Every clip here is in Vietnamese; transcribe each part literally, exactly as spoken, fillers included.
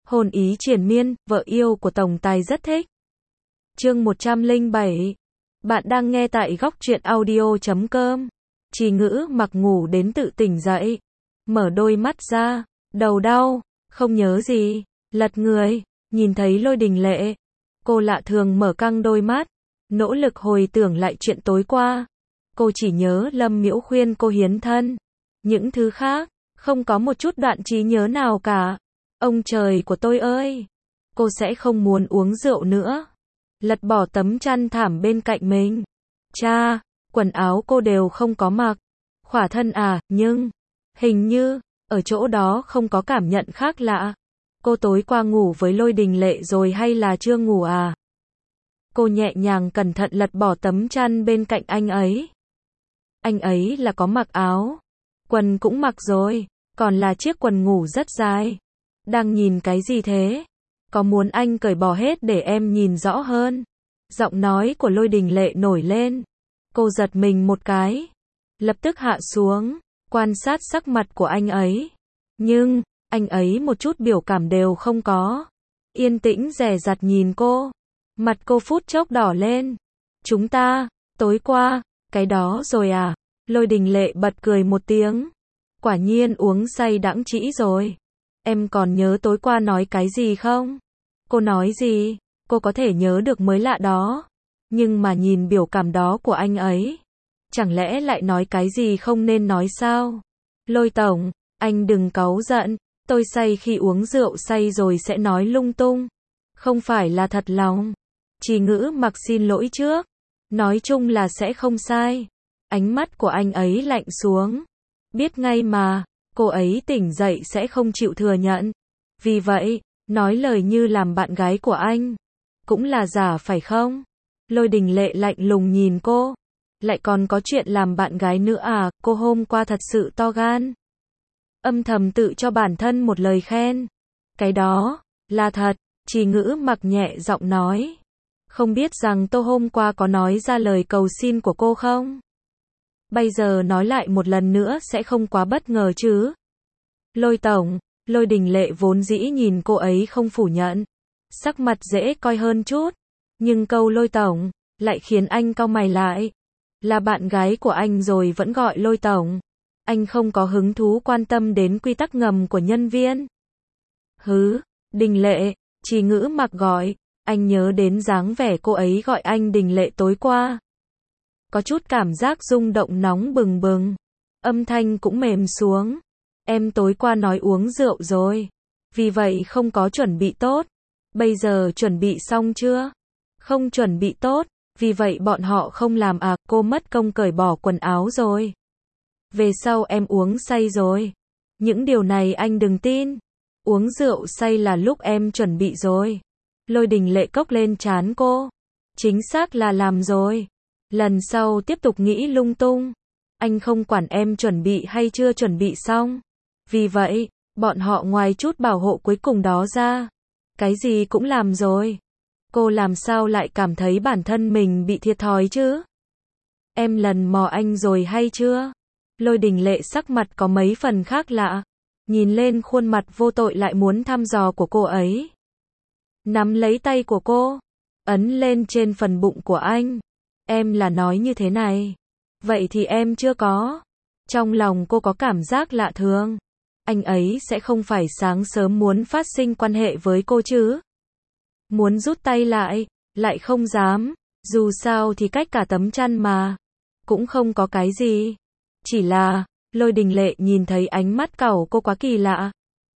Hồn ý triền miên, vợ yêu của tổng tài rất thích. Chương một trăm lẻ bảy. Bạn đang nghe tại góc truyện audio chấm com. Trì Ngữ Mặc ngủ đến tự tỉnh dậy, mở đôi mắt ra, đầu đau, không nhớ gì, lật người, nhìn thấy Lôi Đình Lệ. Cô lạ thường mở căng đôi mắt, nỗ lực hồi tưởng lại chuyện tối qua. Cô chỉ nhớ Lâm Miễu khuyên cô hiến thân. Những thứ khác, không có một chút đoạn trí nhớ nào cả. Ông trời của tôi ơi! Cô sẽ không muốn uống rượu nữa. Lật bỏ tấm chăn thảm bên cạnh mình. Cha, quần áo cô đều không có mặc. Khỏa thân à, nhưng, hình như, ở chỗ đó không có cảm nhận khác lạ. Cô tối qua ngủ với Lôi Đình Lệ rồi hay là chưa ngủ à? Cô nhẹ nhàng cẩn thận lật bỏ tấm chăn bên cạnh anh ấy. Anh ấy là có mặc áo. Quần cũng mặc rồi, còn là chiếc quần ngủ rất dài. Đang nhìn cái gì thế? Có muốn anh cởi bỏ hết để em nhìn rõ hơn? Giọng nói của Lôi Đình Lệ nổi lên. Cô giật mình một cái, lập tức hạ xuống, quan sát sắc mặt của anh ấy. Nhưng, anh ấy một chút biểu cảm đều không có. Yên tĩnh dè dặt nhìn cô. Mặt cô phút chốc đỏ lên. Chúng ta, tối qua, cái đó rồi à? Lôi Đình Lệ bật cười một tiếng. Quả nhiên uống say đãng trĩ rồi. Em còn nhớ tối qua nói cái gì không? Cô nói gì? Cô có thể nhớ được mới lạ đó. Nhưng mà nhìn biểu cảm đó của anh ấy, chẳng lẽ lại nói cái gì không nên nói sao? Lôi tổng, anh đừng cáu giận. Tôi say khi uống rượu say rồi sẽ nói lung tung. Không phải là thật lòng. Trì Ngữ Mặc xin lỗi trước. Nói chung là sẽ không sai. Ánh mắt của anh ấy lạnh xuống. Biết ngay mà, cô ấy tỉnh dậy sẽ không chịu thừa nhận. Vì vậy, nói lời như làm bạn gái của anh, cũng là giả phải không? Lôi Đình Lệ lạnh lùng nhìn cô. Lại còn có chuyện làm bạn gái nữa à? Cô hôm qua thật sự to gan. Âm thầm tự cho bản thân một lời khen. Cái đó, là thật. Trì Ngữ Mặc nhẹ giọng nói. Không biết rằng tôi hôm qua có nói ra lời cầu xin của cô không? Bây giờ nói lại một lần nữa sẽ không quá bất ngờ chứ? Lôi tổng, Lôi Đình Lệ vốn dĩ nhìn cô ấy không phủ nhận. Sắc mặt dễ coi hơn chút. Nhưng câu Lôi tổng, lại khiến anh cau mày lại. Là bạn gái của anh rồi vẫn gọi Lôi tổng. Anh không có hứng thú quan tâm đến quy tắc ngầm của nhân viên. Hứ, Đình Lệ, Trì Ngữ Mặc gọi. Anh nhớ đến dáng vẻ cô ấy gọi anh Đình Lệ tối qua. Có chút cảm giác rung động nóng bừng bừng. Âm thanh cũng mềm xuống. Em tối qua nói uống rượu rồi. Vì vậy không có chuẩn bị tốt. Bây giờ chuẩn bị xong chưa? Không chuẩn bị tốt. Vì vậy bọn họ không làm à? Cô mất công cởi bỏ quần áo rồi. Về sau em uống say rồi. Những điều này anh đừng tin. Uống rượu say là lúc em chuẩn bị rồi. Lôi Đình Lệ cốc lên trán cô. Chính xác là làm rồi. Lần sau tiếp tục nghĩ lung tung. Anh không quản em chuẩn bị hay chưa chuẩn bị xong. Vì vậy, bọn họ ngoài chút bảo hộ cuối cùng đó ra, cái gì cũng làm rồi. Cô làm sao lại cảm thấy bản thân mình bị thiệt thòi chứ? Em lần mò anh rồi hay chưa? Lôi Đình Lệ sắc mặt có mấy phần khác lạ. Nhìn lên khuôn mặt vô tội lại muốn thăm dò của cô ấy. Nắm lấy tay của cô, ấn lên trên phần bụng của anh. Em là nói như thế này. Vậy thì em chưa có. Trong lòng cô có cảm giác lạ thường. Anh ấy sẽ không phải sáng sớm muốn phát sinh quan hệ với cô chứ? Muốn rút tay lại, lại không dám. Dù sao thì cách cả tấm chăn mà. Cũng không có cái gì. Chỉ là, Lôi Đình Lệ nhìn thấy ánh mắt cẩu cô quá kỳ lạ.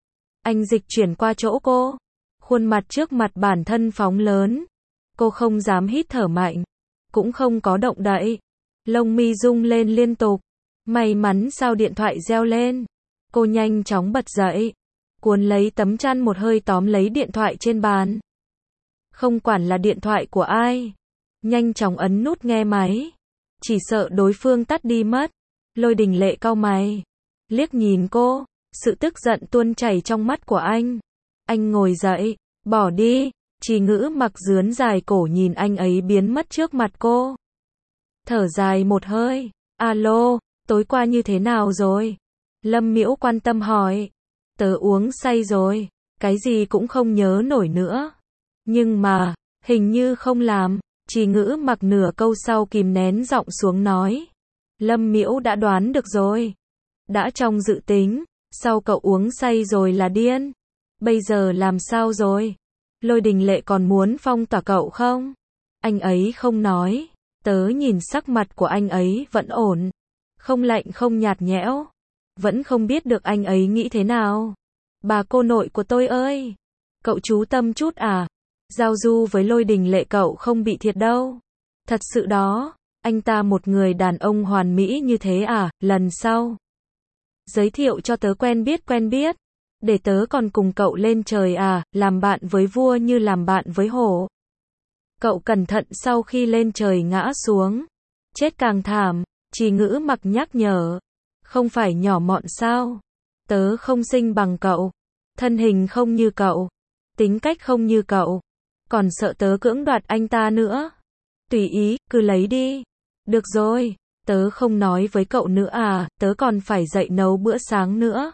Anh dịch chuyển qua chỗ cô. Khuôn mặt trước mặt bản thân phóng lớn. Cô không dám hít thở mạnh. Cũng không có động đậy. Lông mi rung lên liên tục. May mắn sao điện thoại reo lên. Cô nhanh chóng bật dậy. Cuốn lấy tấm chăn một hơi tóm lấy điện thoại trên bàn. Không quản là điện thoại của ai. Nhanh chóng ấn nút nghe máy. Chỉ sợ đối phương tắt đi mất. Lôi Đình Lệ cau mày. Liếc nhìn cô. Sự tức giận tuôn chảy trong mắt của anh. Anh ngồi dậy. Bỏ đi. Trì Ngữ Mặc dướn dài cổ nhìn anh ấy biến mất trước mặt cô. Thở dài một hơi. Alo, tối qua như thế nào rồi? Lâm Miễu quan tâm hỏi. Tớ uống say rồi. cái gì cũng không nhớ nổi nữa. Nhưng mà, hình như không làm. Trì Ngữ Mặc nửa câu sau kìm nén giọng xuống nói. Lâm Miễu đã đoán được rồi. Đã trong dự tính, sau cậu uống say rồi là điên. Bây giờ làm sao rồi? Lôi Đình Lệ còn muốn phong tỏa cậu không? Anh ấy không nói. Tớ nhìn sắc mặt của anh ấy vẫn ổn. Không lạnh không nhạt nhẽo. Vẫn không biết được anh ấy nghĩ thế nào. Bà cô nội của tôi ơi! Cậu chú tâm chút à? Giao du với Lôi Đình Lệ cậu không bị thiệt đâu. Thật sự đó, anh ta một người đàn ông hoàn mỹ như thế à, lần sau. Giới thiệu cho tớ quen biết quen biết. Để tớ còn cùng cậu lên trời à, làm bạn với vua như làm bạn với hổ. Cậu cẩn thận sau khi lên trời ngã xuống. Chết càng thảm, Trì Ngữ Mặc nhắc nhở. Không phải nhỏ mọn sao? Tớ không xinh bằng cậu. Thân hình không như cậu. Tính cách không như cậu. Còn sợ tớ cưỡng đoạt anh ta nữa. Tùy ý, cứ lấy đi. Được rồi, tớ không nói với cậu nữa à, tớ còn phải dậy nấu bữa sáng nữa.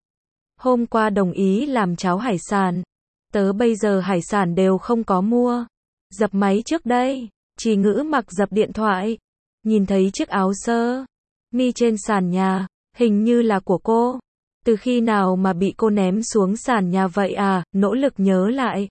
Hôm qua đồng ý làm cháo hải sản. Tớ bây giờ hải sản đều không có mua. Dập máy trước đây. Trì Ngữ Mặc dập điện thoại. Nhìn thấy chiếc áo sơ mi trên sàn nhà, hình như là của cô. Từ khi nào mà bị cô ném xuống sàn nhà vậy à, nỗ lực nhớ lại.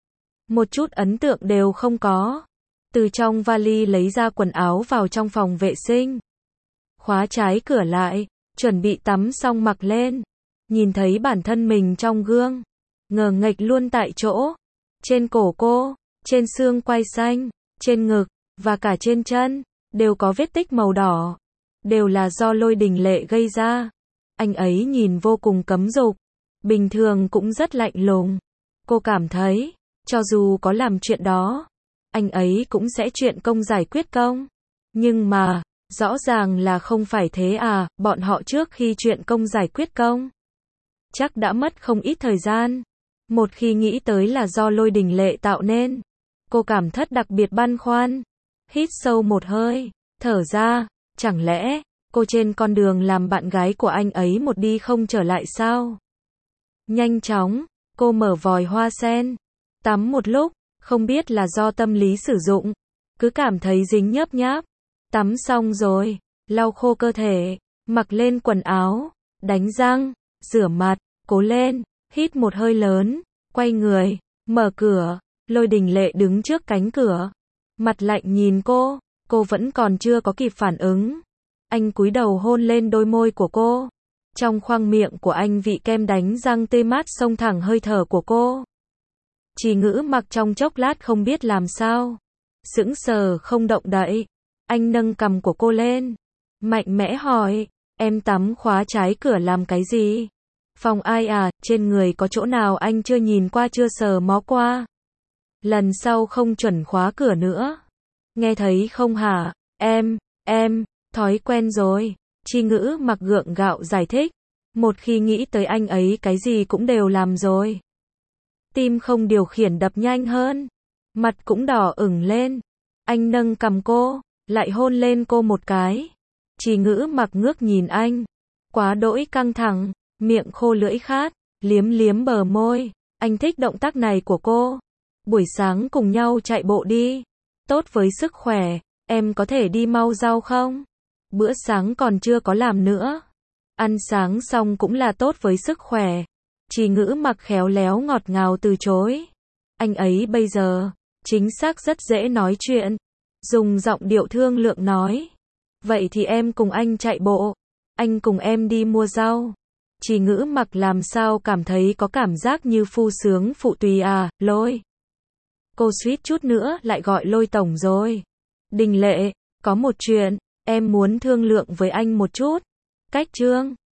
Một chút ấn tượng đều không có. Từ trong vali lấy ra quần áo vào trong phòng vệ sinh. Khóa trái cửa lại, chuẩn bị tắm xong mặc lên. Nhìn thấy bản thân mình trong gương. Ngờ nghệch luôn tại chỗ. Trên cổ cô, trên xương quai xanh, trên ngực, và cả trên chân, đều có vết tích màu đỏ. Đều là do Lôi Đình Lệ gây ra. Anh ấy nhìn vô cùng cấm dục. Bình thường cũng rất lạnh lùng. Cô cảm thấy, cho dù có làm chuyện đó, anh ấy cũng sẽ chuyện công giải quyết công. Nhưng mà, rõ ràng là không phải thế à, bọn họ trước khi chuyện công giải quyết công. Chắc đã mất không ít thời gian. Một khi nghĩ tới là do Lôi Đình Lệ tạo nên, cô cảm thất đặc biệt băn khoăn. Hít sâu một hơi, thở ra, chẳng lẽ, cô trên con đường làm bạn gái của anh ấy một đi không trở lại sao? Nhanh chóng, cô mở vòi hoa sen, tắm một lúc, không biết là do tâm lý sử dụng, cứ cảm thấy dính nhớp nháp. Tắm xong rồi, lau khô cơ thể, mặc lên quần áo, đánh răng, rửa mặt, cố lên, hít một hơi lớn, quay người, mở cửa, Lôi Đình Lệ đứng trước cánh cửa, mặt lạnh nhìn cô, cô vẫn còn chưa có kịp phản ứng. Anh cúi đầu hôn lên đôi môi của cô. Trong khoang miệng của anh vị kem đánh răng tê mát xông thẳng hơi thở của cô. Trì Ngữ Mặc trong chốc lát không biết làm sao. Sững sờ không động đậy. Anh nâng cằm của cô lên. Mạnh mẽ hỏi, em tắm khóa trái cửa làm cái gì? Phòng ai à, trên người có chỗ nào anh chưa nhìn qua chưa sờ mó qua? Lần sau không chuẩn khóa cửa nữa. Nghe thấy không hả? Em, em, thói quen rồi. Trì Ngữ Mặc gượng gạo giải thích. Một khi nghĩ tới anh ấy cái gì cũng đều làm rồi. Tim không điều khiển đập nhanh hơn. Mặt cũng đỏ ửng lên. Anh nâng cằm cô, lại hôn lên cô một cái. Trì Ngữ Mặc ngước nhìn anh. Quá đỗi căng thẳng, miệng khô lưỡi khát, liếm liếm bờ môi. Anh thích động tác này của cô. Buổi sáng cùng nhau chạy bộ đi. Tốt với sức khỏe, em có thể đi mau rau không? Bữa sáng còn chưa có làm nữa. Ăn sáng xong cũng là tốt với sức khỏe. Trì Ngữ Mặc khéo léo ngọt ngào từ chối. Anh ấy bây giờ, chính xác rất dễ nói chuyện. Dùng giọng điệu thương lượng nói. Vậy thì em cùng anh chạy bộ. Anh cùng em đi mua rau. Trì Ngữ Mặc làm sao cảm thấy có cảm giác như phu sướng phụ tùy à, Lôi. Cô suýt chút nữa lại gọi Lôi tổng rồi. Đình Lệ, có một chuyện, em muốn thương lượng với anh một chút. Cách Trương